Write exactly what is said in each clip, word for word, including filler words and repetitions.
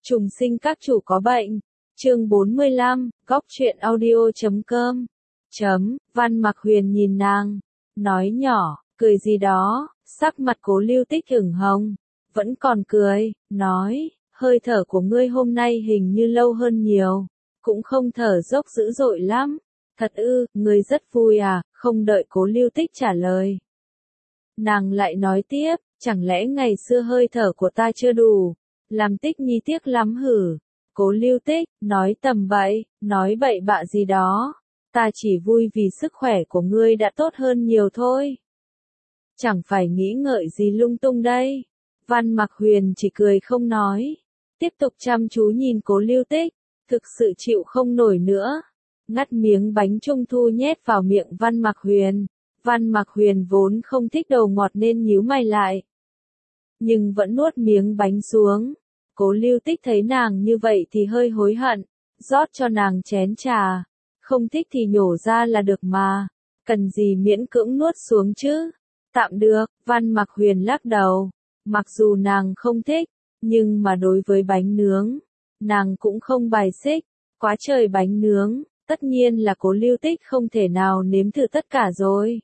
Trùng sinh các chủ có bệnh. Chương bốn mươi lăm, góc truyện audio chấm com. Chấm, Văn Mặc Huyền nhìn nàng, nói nhỏ, cười gì đó, sắc mặt Cố Lưu Tích ửng hồng, vẫn còn cười, nói, hơi thở của ngươi hôm nay hình như lâu hơn nhiều, cũng không thở dốc dữ dội lắm. Thật ư, ngươi rất vui à? Không đợi Cố Lưu Tích trả lời, nàng lại nói tiếp, chẳng lẽ ngày xưa hơi thở của ta chưa đủ, làm Tích Nhi tiếc lắm hử? Cố Lưu Tích, nói tầm bậy, nói bậy bạ gì đó, ta chỉ vui vì sức khỏe của ngươi đã tốt hơn nhiều thôi. Chẳng phải nghĩ ngợi gì lung tung đây. Văn Mặc Huyền chỉ cười không nói, tiếp tục chăm chú nhìn Cố Lưu Tích, thực sự chịu không nổi nữa, ngắt miếng bánh trung thu nhét vào miệng Văn Mặc Huyền. Văn Mặc Huyền vốn không thích đồ ngọt nên nhíu mày lại, nhưng vẫn nuốt miếng bánh xuống. Cố Lưu Tích thấy nàng như vậy thì hơi hối hận, rót cho nàng chén trà, không thích thì nhổ ra là được mà, cần gì miễn cưỡng nuốt xuống chứ. Tạm được, Văn Mặc Huyền lắc đầu, mặc dù nàng không thích, nhưng mà đối với bánh nướng, nàng cũng không bài xích, quá trời bánh nướng, tất nhiên là Cố Lưu Tích không thể nào nếm thử tất cả rồi.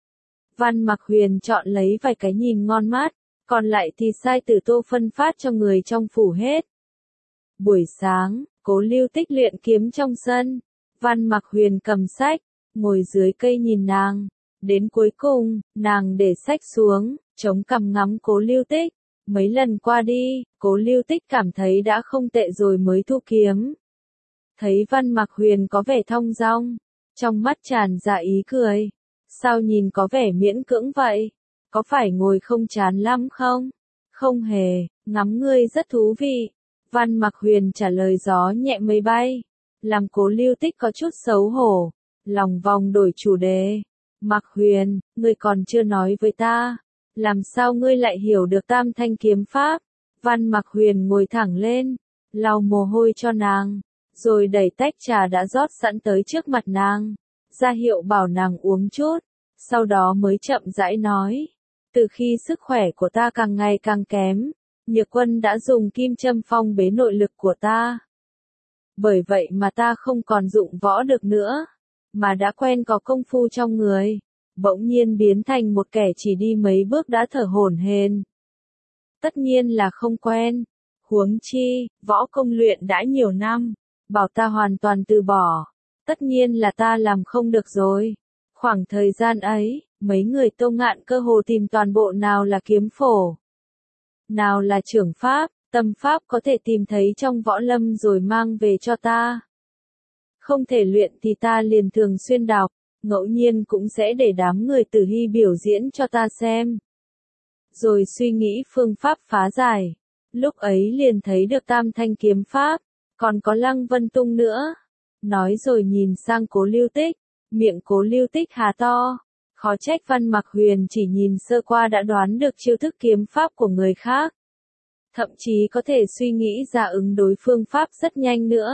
Văn Mặc Huyền chọn lấy vài cái nhìn ngon mắt, còn lại thì sai Tử Tô phân phát cho người trong phủ hết. Buổi sáng, Cố Lưu Tích luyện kiếm trong sân, Văn Mặc Huyền cầm sách, ngồi dưới cây nhìn nàng, đến cuối cùng, nàng để sách xuống, chống cằm ngắm Cố Lưu Tích. Mấy lần qua đi, Cố Lưu Tích cảm thấy đã không tệ rồi mới thu kiếm. Thấy Văn Mặc Huyền có vẻ thong dong, trong mắt tràn ra ý cười. Sao nhìn có vẻ miễn cưỡng vậy? Có phải ngồi không chán lắm không? Không hề, ngắm ngươi rất thú vị. Văn Mặc Huyền trả lời gió nhẹ mây bay, làm Cố Lưu Tích có chút xấu hổ, lòng vòng đổi chủ đề. Mặc Huyền, ngươi còn chưa nói với ta, làm sao ngươi lại hiểu được Tam Thanh kiếm pháp? Văn Mặc Huyền ngồi thẳng lên, lau mồ hôi cho nàng, rồi đẩy tách trà đã rót sẵn tới trước mặt nàng, ra hiệu bảo nàng uống chút, sau đó mới chậm rãi nói, từ khi sức khỏe của ta càng ngày càng kém, Nhược Quân đã dùng kim châm phong bế nội lực của ta. Bởi vậy mà ta không còn dụng võ được nữa, mà đã quen có công phu trong người, bỗng nhiên biến thành một kẻ chỉ đi mấy bước đã thở hổn hển. Tất nhiên là không quen, huống chi, võ công luyện đã nhiều năm, bảo ta hoàn toàn từ bỏ, tất nhiên là ta làm không được rồi. Khoảng thời gian ấy, mấy người Tô Ngạn cơ hồ tìm toàn bộ, nào là kiếm phổ, nào là trưởng pháp, tâm pháp có thể tìm thấy trong võ lâm rồi mang về cho ta. Không thể luyện thì ta liền thường xuyên đọc, ngẫu nhiên cũng sẽ để đám người Tử Hy biểu diễn cho ta xem. Rồi suy nghĩ phương pháp phá giải, lúc ấy liền thấy được Tam Thanh kiếm pháp, còn có Lăng Vân Tung nữa. Nói rồi nhìn sang Cố Lưu Tích, miệng Cố Lưu Tích há to, khó trách Văn Mặc Huyền chỉ nhìn sơ qua đã đoán được chiêu thức kiếm pháp của người khác. Thậm chí có thể suy nghĩ ra ứng đối phương pháp rất nhanh nữa.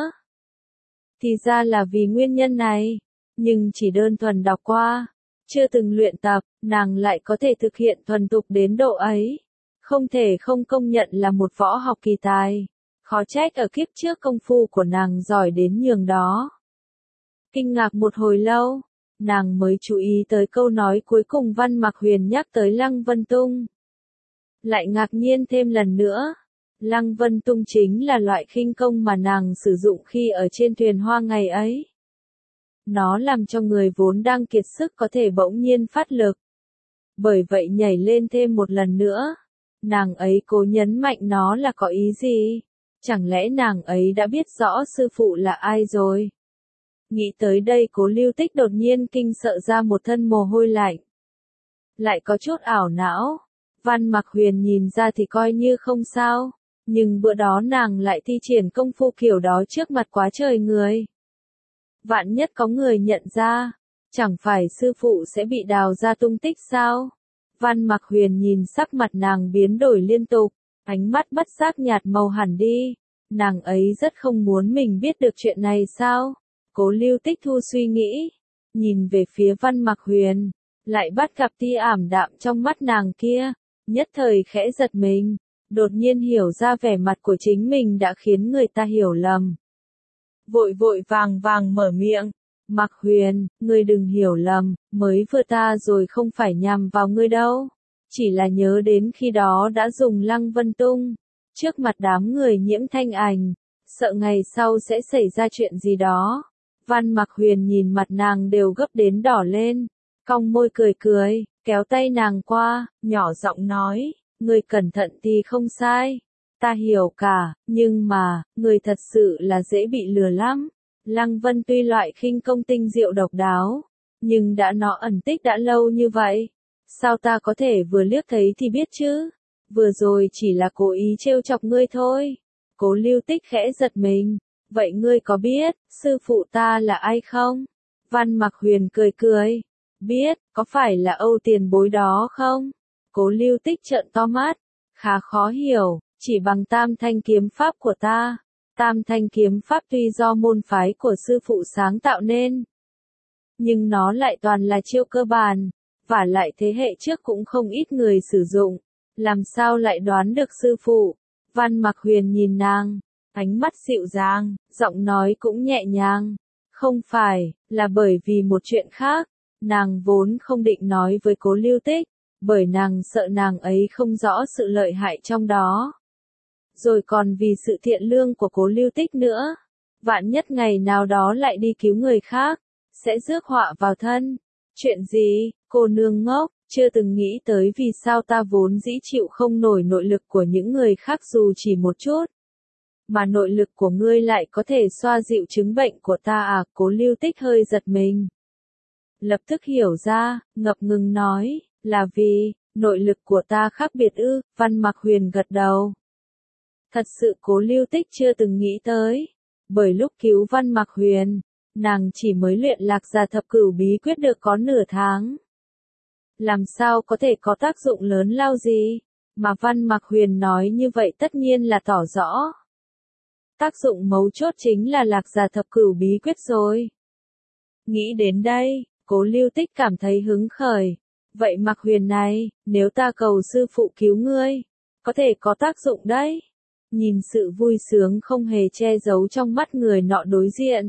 Thì ra là vì nguyên nhân này, nhưng chỉ đơn thuần đọc qua, chưa từng luyện tập, nàng lại có thể thực hiện thuần thục đến độ ấy. Không thể không công nhận là một võ học kỳ tài, khó trách ở kiếp trước công phu của nàng giỏi đến nhường đó. Kinh ngạc một hồi lâu, nàng mới chú ý tới câu nói cuối cùng Văn Mặc Huyền nhắc tới Lăng Vân Tung. Lại ngạc nhiên thêm lần nữa, Lăng Vân Tung chính là loại khinh công mà nàng sử dụng khi ở trên thuyền hoa ngày ấy. Nó làm cho người vốn đang kiệt sức có thể bỗng nhiên phát lực. Bởi vậy nhảy lên thêm một lần nữa, nàng ấy cố nhấn mạnh nó là có ý gì? Chẳng lẽ nàng ấy đã biết rõ sư phụ là ai rồi? Nghĩ tới đây Cố Lưu Tích đột nhiên kinh sợ ra một thân mồ hôi lạnh. Lại có chút ảo não, Văn Mặc Huyền nhìn ra thì coi như không sao, nhưng bữa đó nàng lại thi triển công phu kiểu đó trước mặt quá trời người. Vạn nhất có người nhận ra, chẳng phải sư phụ sẽ bị đào ra tung tích sao? Văn Mặc Huyền nhìn sắc mặt nàng biến đổi liên tục, ánh mắt bất giác nhạt màu hẳn đi, nàng ấy rất không muốn mình biết được chuyện này sao? Cố Lưu Tích thu suy nghĩ, nhìn về phía Văn Mặc Huyền, lại bắt gặp tia ảm đạm trong mắt nàng kia, nhất thời khẽ giật mình, đột nhiên hiểu ra vẻ mặt của chính mình đã khiến người ta hiểu lầm. Vội vội vàng vàng mở miệng, Mạc Huyền, ngươi đừng hiểu lầm, mới vừa ta rồi không phải nhằm vào ngươi đâu. Chỉ là nhớ đến khi đó đã dùng Lăng Vân Tung, trước mặt đám người Nhiễm Thanh Ảnh, sợ ngày sau sẽ xảy ra chuyện gì đó. Văn Mạc Huyền nhìn mặt nàng đều gấp đến đỏ lên, cong môi cười cười, kéo tay nàng qua, nhỏ giọng nói, ngươi cẩn thận thì không sai. Ta hiểu cả, nhưng mà, người thật sự là dễ bị lừa lắm. Lăng Vân tuy loại khinh công tinh diệu độc đáo, nhưng đã nó ẩn tích đã lâu như vậy. Sao ta có thể vừa liếc thấy thì biết chứ? Vừa rồi chỉ là cố ý trêu chọc ngươi thôi. Cố Lưu Tích khẽ giật mình. Vậy ngươi có biết, sư phụ ta là ai không? Văn Mạc Huyền cười cười. Biết, có phải là Âu tiền bối đó không? Cố Lưu Tích trợn to mắt. Khá khó hiểu, chỉ bằng tam thanh kiếm pháp của ta. Tam thanh kiếm pháp tuy do môn phái của sư phụ sáng tạo nên, nhưng nó lại toàn là chiêu cơ bản, và lại thế hệ trước cũng không ít người sử dụng. Làm sao lại đoán được sư phụ? Văn Mạc Huyền nhìn nàng, ánh mắt dịu dàng, giọng nói cũng nhẹ nhàng. Không phải, là bởi vì một chuyện khác. Nàng vốn không định nói với Cố Lưu Tích, bởi nàng sợ nàng ấy không rõ sự lợi hại trong đó. Rồi còn vì sự thiện lương của Cố Lưu Tích nữa. Vạn nhất ngày nào đó lại đi cứu người khác, sẽ rước họa vào thân. Chuyện gì, cô nương ngốc, chưa từng nghĩ tới vì sao ta vốn dĩ chịu không nổi nội lực của những người khác dù chỉ một chút. Mà nội lực của ngươi lại có thể xoa dịu chứng bệnh của ta à? Cố Lưu Tích hơi giật mình. Lập tức hiểu ra, ngập ngừng nói, là vì, nội lực của ta khác biệt ư? Văn Mạc Huyền gật đầu. Thật sự Cố Lưu Tích chưa từng nghĩ tới. Bởi lúc cứu Văn Mạc Huyền, nàng chỉ mới luyện Lạc Gia Thập Cửu bí quyết được có nửa tháng. Làm sao có thể có tác dụng lớn lao gì? Mà Văn Mạc Huyền nói như vậy tất nhiên là tỏ rõ. Tác dụng mấu chốt chính là Lạc Gia Thập Cửu bí quyết rồi. Nghĩ đến đây, Cố Lưu Tích cảm thấy hứng khởi. Vậy Mạc Huyền này, nếu ta cầu sư phụ cứu ngươi, có thể có tác dụng đấy. Nhìn sự vui sướng không hề che giấu trong mắt người nọ đối diện.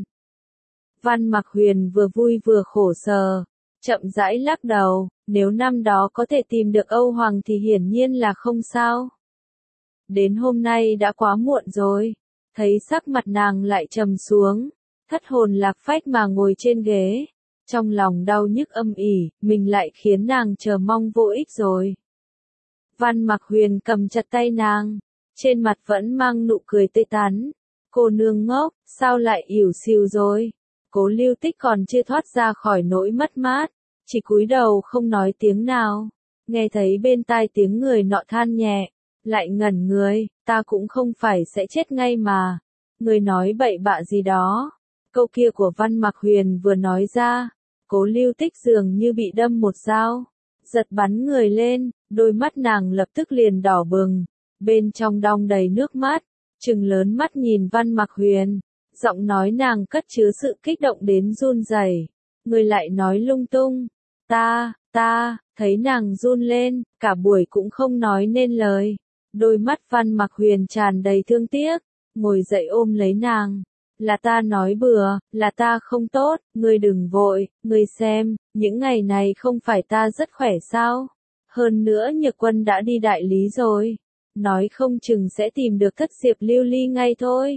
Văn Mạc Huyền vừa vui vừa khổ sở, chậm rãi lắc đầu, nếu năm đó có thể tìm được Âu Hoàng thì hiển nhiên là không sao. Đến hôm nay đã quá muộn rồi, thấy sắc mặt nàng lại trầm xuống, thất hồn lạc phách mà ngồi trên ghế. Trong lòng đau nhức âm ỉ, mình lại khiến nàng chờ mong vô ích rồi. Văn Mạc Huyền cầm chặt tay nàng, trên mặt vẫn mang nụ cười tươi tắn. Cô nương ngốc, sao lại ỉu xìu rồi? Cố Lưu Tích còn chưa thoát ra khỏi nỗi mất mát, chỉ cúi đầu không nói tiếng nào. Nghe thấy bên tai tiếng người nọ than nhẹ, lại ngẩn người, ta cũng không phải sẽ chết ngay mà. Người nói bậy bạ gì đó. Câu kia của Văn Mạc Huyền vừa nói ra, Cố Lưu Tích dường như bị đâm một dao, giật bắn người lên, đôi mắt nàng lập tức liền đỏ bừng, bên trong đong đầy nước mắt, trừng lớn mắt nhìn Văn Mạc Huyền, giọng nói nàng cất chứa sự kích động đến run rẩy. Người lại nói lung tung, ta, ta, thấy nàng run lên, cả buổi cũng không nói nên lời. Đôi mắt Văn Mạc Huyền tràn đầy thương tiếc, ngồi dậy ôm lấy nàng. Là ta nói bừa, là ta không tốt, ngươi đừng vội, ngươi xem, những ngày này không phải ta rất khỏe sao? Hơn nữa Nhược Quân đã đi đại lý rồi, nói không chừng sẽ tìm được thất diệp lưu ly ngay thôi.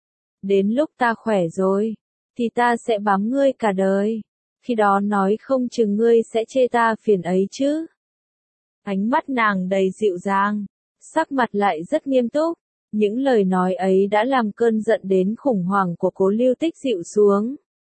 Đến lúc ta khỏe rồi, thì ta sẽ bám ngươi cả đời, khi đó nói không chừng ngươi sẽ chê ta phiền ấy chứ. Ánh mắt nàng đầy dịu dàng, sắc mặt lại rất nghiêm túc. Những lời nói ấy đã làm cơn giận đến khủng hoảng của Cố Lưu Tích dịu xuống.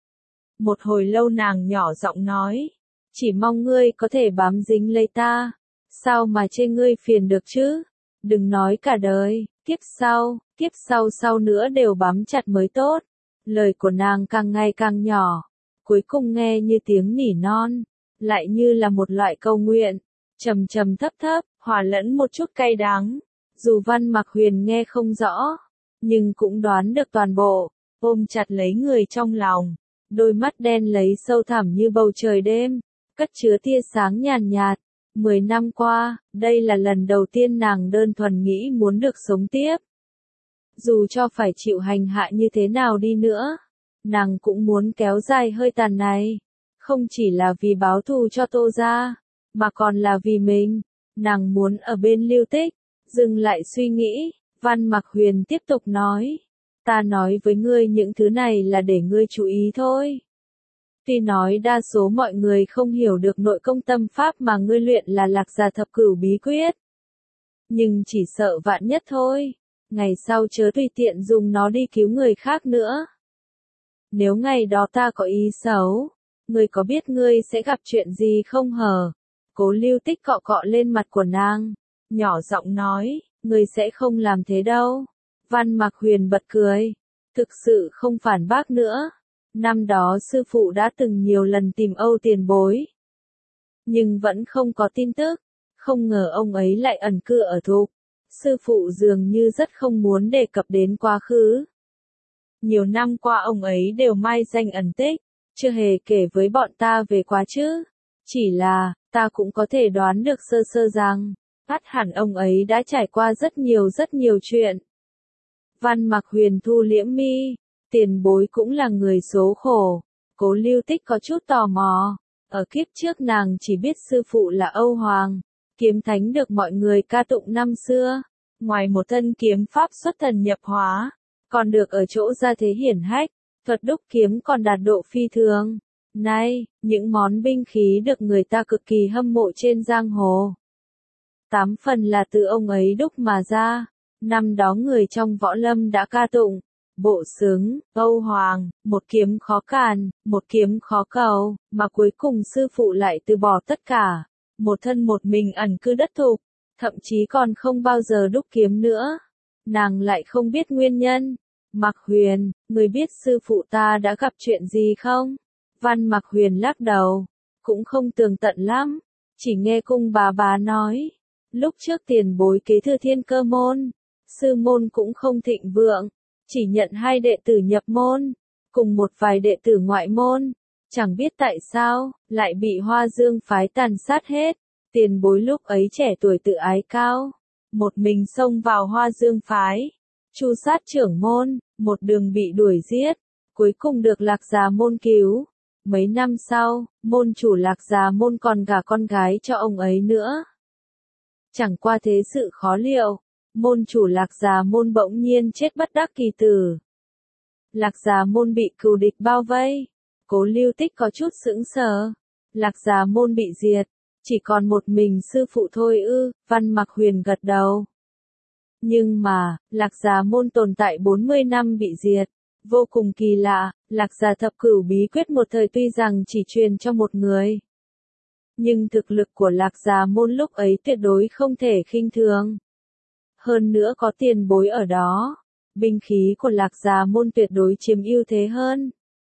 Một hồi lâu nàng nhỏ giọng nói, chỉ mong ngươi có thể bám dính lấy ta, sao mà chê ngươi phiền được chứ? Đừng nói cả đời, kiếp sau, kiếp sau sau nữa đều bám chặt mới tốt. Lời của nàng càng ngày càng nhỏ, cuối cùng nghe như tiếng nỉ non, lại như là một loại câu nguyện, trầm trầm thấp thấp, hòa lẫn một chút cay đắng. Dù Văn Mạc Huyền nghe không rõ, nhưng cũng đoán được toàn bộ, ôm chặt lấy người trong lòng, đôi mắt đen lấy sâu thẳm như bầu trời đêm, cất chứa tia sáng nhàn nhạt, Mười năm qua, đây là lần đầu tiên nàng đơn thuần nghĩ muốn được sống tiếp. Dù cho phải chịu hành hạ như thế nào đi nữa, nàng cũng muốn kéo dài hơi tàn này. Không chỉ là vì báo thù cho Tô gia, mà còn là vì mình. Nàng muốn ở bên Lưu Tích. Dừng lại suy nghĩ, Văn Mặc Huyền tiếp tục nói. Ta nói với ngươi những thứ này là để ngươi chú ý thôi. Tuy nói đa số mọi người không hiểu được nội công tâm pháp mà ngươi luyện là Lạc Gia Thập Cửu Bí Quyết. Nhưng chỉ sợ vạn nhất thôi, ngày sau chớ tùy tiện dùng nó đi cứu người khác nữa. Nếu ngày đó ta có ý xấu, ngươi có biết ngươi sẽ gặp chuyện gì không hờ? Cố Lưu Tích cọ cọ lên mặt của nàng, nhỏ giọng nói, ngươi sẽ không làm thế đâu. Văn Mặc Huyền bật cười, thực sự không phản bác nữa. Năm đó sư phụ đã từng nhiều lần tìm Âu tiền bối, nhưng vẫn không có tin tức. Không ngờ ông ấy lại ẩn cư ở Thục. Sư phụ dường như rất không muốn đề cập đến quá khứ. Nhiều năm qua ông ấy đều mai danh ẩn tích, chưa hề kể với bọn ta về quá khứ. Chỉ là, ta cũng có thể đoán được sơ sơ rằng, ắt hẳn ông ấy đã trải qua rất nhiều rất nhiều chuyện. Văn Mặc Huyền thu liễm mi, tiền bối cũng là người số khổ. Cố Lưu Tích có chút tò mò. Ở kiếp trước nàng chỉ biết sư phụ là Âu Hoàng, kiếm thánh được mọi người ca tụng năm xưa. Ngoài một thân kiếm pháp xuất thần nhập hóa, còn được ở chỗ gia thế hiển hách, thuật đúc kiếm còn đạt độ phi thường. Nay, những món binh khí được người ta cực kỳ hâm mộ trên giang hồ. Tám phần là từ ông ấy đúc mà ra. Năm đó người trong võ lâm đã ca tụng, bộ xứng, Âu Hoàng, một kiếm khó càn, một kiếm khó cầu, mà cuối cùng sư phụ lại từ bỏ tất cả. Một thân một mình ẩn cư đất Thục, thậm chí còn không bao giờ đúc kiếm nữa. Nàng lại không biết nguyên nhân. Mặc Huyền, người biết sư phụ ta đã gặp chuyện gì không? Văn Mặc Huyền lắc đầu, cũng không tường tận lắm, chỉ nghe cung bà bà nói. Lúc trước tiền bối kế thừa Thiên Cơ môn, sư môn cũng không thịnh vượng, chỉ nhận hai đệ tử nhập môn, cùng một vài đệ tử ngoại môn. Chẳng biết tại sao, lại bị Hoa Dương phái tàn sát hết. Tiền bối lúc ấy trẻ tuổi tự ái cao, một mình xông vào Hoa Dương phái, tru sát trưởng môn, một đường bị đuổi giết, cuối cùng được Lạc Gia môn cứu. Mấy năm sau, môn chủ Lạc Gia môn còn gả con gái cho ông ấy nữa. Chẳng qua thế sự khó liệu, môn chủ Lạc Gia môn bỗng nhiên chết bất đắc kỳ tử. Lạc Gia môn bị cừu địch bao vây. Cố Lưu Tích có chút sững sờ. Lạc Gia môn bị diệt, chỉ còn một mình sư phụ thôi ư? Văn Mặc Huyền gật đầu. Nhưng mà, Lạc Gia môn tồn tại bốn mươi năm bị diệt. Vô cùng kỳ lạ, Lạc Gia Thập Cửu Bí Quyết một thời tuy rằng chỉ truyền cho một người, nhưng thực lực của Lạc Gia môn lúc ấy tuyệt đối không thể khinh thường. Hơn nữa có tiền bối ở đó, binh khí của Lạc Gia môn tuyệt đối chiếm ưu thế hơn.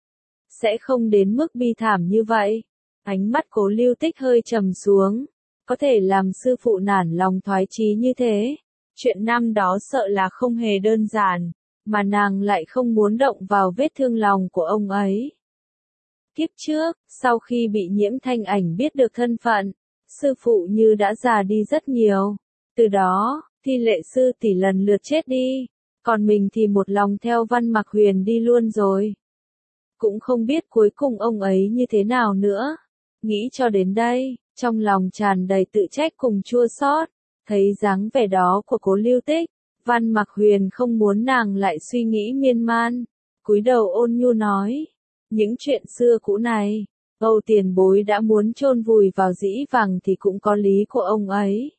Sẽ không đến mức bi thảm như vậy. Ánh mắt Cố Lưu Tích hơi trầm xuống. Có thể làm sư phụ nản lòng thoái chí như thế. Chuyện năm đó sợ là không hề đơn giản, mà nàng lại không muốn động vào vết thương lòng của ông ấy. Kiếp trước, sau khi bị Nhiễm Thanh Ảnh biết được thân phận, sư phụ như đã già đi rất nhiều. Từ đó, Thi Lệ sư tỷ lần lượt chết đi, còn mình thì một lòng theo Văn Mặc Huyền đi luôn rồi. Cũng không biết cuối cùng ông ấy như thế nào nữa. Nghĩ cho đến đây, trong lòng tràn đầy tự trách cùng chua xót. Thấy dáng vẻ đó của Cố Lưu Tích, Văn Mặc Huyền không muốn nàng lại suy nghĩ miên man. Cúi đầu ôn nhu nói, những chuyện xưa cũ này, Âu tiền bối đã muốn chôn vùi vào dĩ vàng thì cũng có lý của ông ấy.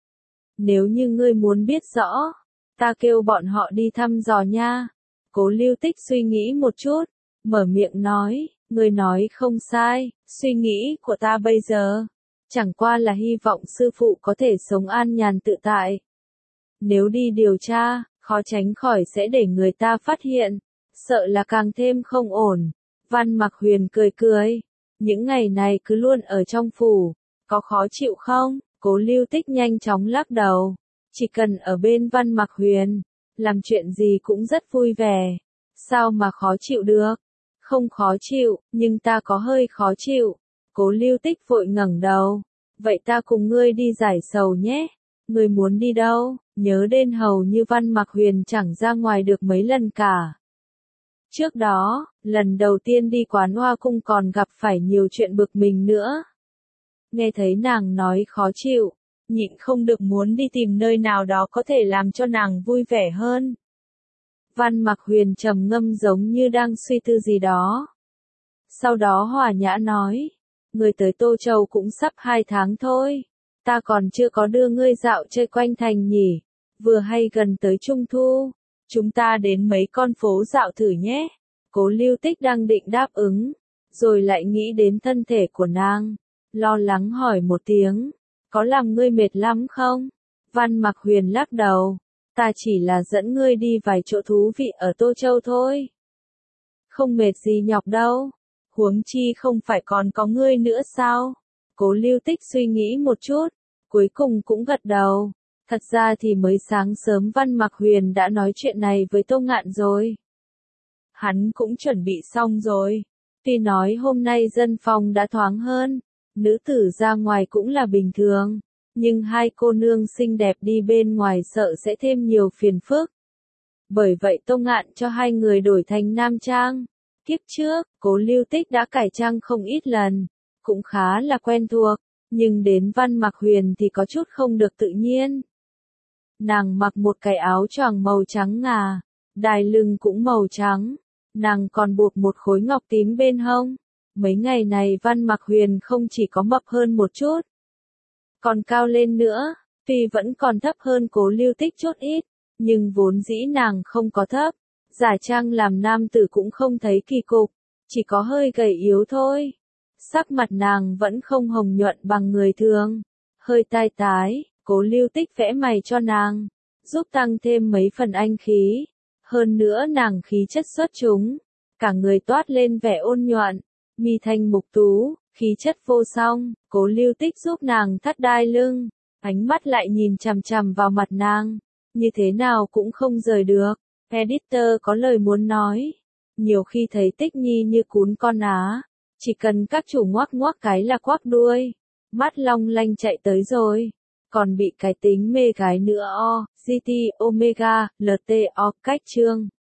Nếu như ngươi muốn biết rõ, ta kêu bọn họ đi thăm dò nha. Cố Lưu Tích suy nghĩ một chút, mở miệng nói, ngươi nói không sai, suy nghĩ của ta bây giờ chẳng qua là hy vọng sư phụ có thể sống an nhàn tự tại. Nếu đi điều tra, khó tránh khỏi sẽ để người ta phát hiện, sợ là càng thêm không ổn. Văn Mặc Huyền cười cười, những ngày này cứ luôn ở trong phủ, có khó chịu không? Cố Lưu Tích nhanh chóng lắc đầu, chỉ cần ở bên Văn Mặc Huyền, làm chuyện gì cũng rất vui vẻ, sao mà khó chịu được? Không khó chịu, nhưng ta có hơi khó chịu. Cố Lưu Tích vội ngẩng đầu, vậy ta cùng ngươi đi giải sầu nhé. Ngươi muốn đi đâu? Nhớ đến hầu như Văn Mặc Huyền chẳng ra ngoài được mấy lần cả. Trước đó, lần đầu tiên đi quán hoa cung còn gặp phải nhiều chuyện bực mình nữa. Nghe thấy nàng nói khó chịu, nhịn không được muốn đi tìm nơi nào đó có thể làm cho nàng vui vẻ hơn. Văn Mặc Huyền trầm ngâm giống như đang suy tư gì đó. Sau đó hòa nhã nói, ngươi tới Tô Châu cũng sắp hai tháng thôi. Ta còn chưa có đưa ngươi dạo chơi quanh thành nhỉ. Vừa hay gần tới Trung Thu, chúng ta đến mấy con phố dạo thử nhé. Cố Lưu Tích đang định đáp ứng, rồi lại nghĩ đến thân thể của nàng, lo lắng hỏi một tiếng, có làm ngươi mệt lắm không? Văn Mặc Huyền lắc đầu, ta chỉ là dẫn ngươi đi vài chỗ thú vị ở Tô Châu thôi. Không mệt gì nhọc đâu, huống chi không phải còn có ngươi nữa sao? Cố Lưu Tích suy nghĩ một chút, cuối cùng cũng gật đầu. Thật ra thì mới sáng sớm Văn Mặc Huyền đã nói chuyện này với Tô Ngạn rồi. Hắn cũng chuẩn bị xong rồi. Tuy nói hôm nay dân phòng đã thoáng hơn, nữ tử ra ngoài cũng là bình thường, nhưng hai cô nương xinh đẹp đi bên ngoài sợ sẽ thêm nhiều phiền phức. Bởi vậy Tô Ngạn cho hai người đổi thành nam trang. Kiếp trước, Cố Lưu Tích đã cải trang không ít lần, cũng khá là quen thuộc, nhưng đến Văn Mặc Huyền thì có chút không được tự nhiên. Nàng mặc một cái áo choàng màu trắng ngà, đai lưng cũng màu trắng, nàng còn buộc một khối ngọc tím bên hông. Mấy ngày này Văn Mặc Huyền không chỉ có mập hơn một chút, còn cao lên nữa, tuy vẫn còn thấp hơn Cố Lưu Tích chút ít, nhưng vốn dĩ nàng không có thấp, giả trang làm nam tử cũng không thấy kỳ cục, chỉ có hơi gầy yếu thôi. Sắc mặt nàng vẫn không hồng nhuận bằng người thường, hơi tai tái. Cố Lưu Tích vẽ mày cho nàng, giúp tăng thêm mấy phần anh khí. Hơn nữa nàng khí chất xuất chúng, cả người toát lên vẻ ôn nhuận, mi thanh mục tú, khí chất vô song. Cố Lưu Tích giúp nàng thắt đai lưng, ánh mắt lại nhìn chằm chằm vào mặt nàng, như thế nào cũng không rời được. Editor có lời muốn nói, nhiều khi thấy Tích Nhi như cún con á, chỉ cần các chủ ngoác ngoác cái là quắc đuôi, mắt long lanh chạy tới rồi. Còn bị cái tính mê gái nữa o, giê tê, Omega, lờ tê o, cách chương.